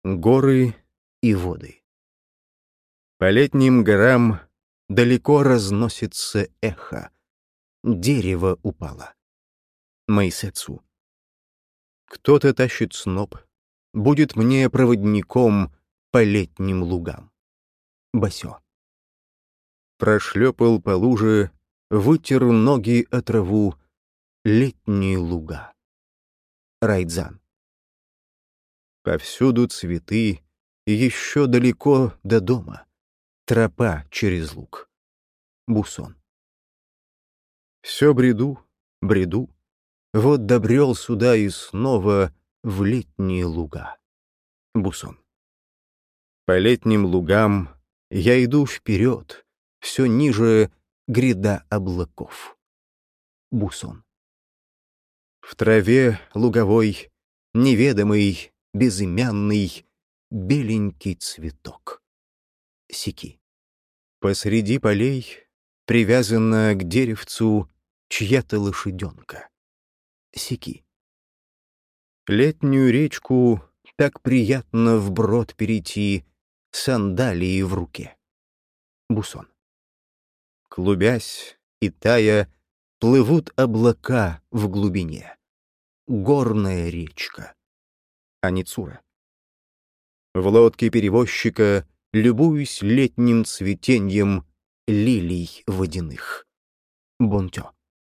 Горы и воды. По летним горам далеко разносится эхо. Дерево упало. Мэйсэцу. Кто-то тащит сноп, будет мне проводником по летним лугам. Басё. Прошлепал по луже, вытер ноги о траву, летние луга. Райдзан. Повсюду цветы, еще далеко до дома. Тропа через луг. Бусон. Все бреду, бреду, вот добрел сюда и снова в летние луга. Бусон. По летним лугам я иду вперед, все ниже гряда облаков. Бусон. В траве луговой, неведомый, безымянный, беленький цветок. Сики. Посреди полей, привязана к деревцу, чья-то лошаденка. Сики. Летнюю речку так приятно вброд перейти, сандалии в руке. Бусон. Клубясь и тая, плывут облака в глубине. Горная речка. Аницура. В лодке перевозчика любуюсь летним цветеньем лилий водяных. Бонтё.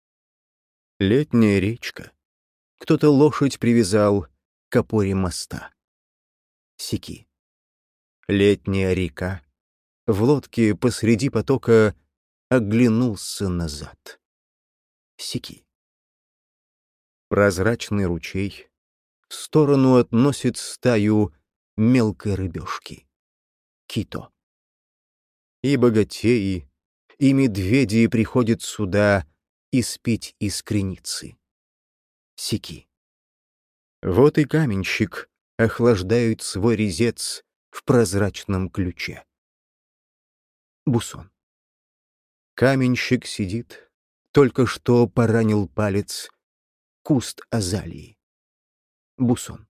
Летняя речка. Кто-то лошадь привязал к опоре моста. Сики. Летняя река. В лодке посреди потока оглянулся назад. Сики. Прозрачный ручей в сторону относит стаю мелкой рыбешки. Кито. И богатеи, и медведи приходят сюда испить из креницы. Сики. Вот и каменщик охлаждает свой резец в прозрачном ключе. Бусон. Каменщик сидит, только что поранил палец, куст азалии. Бусон.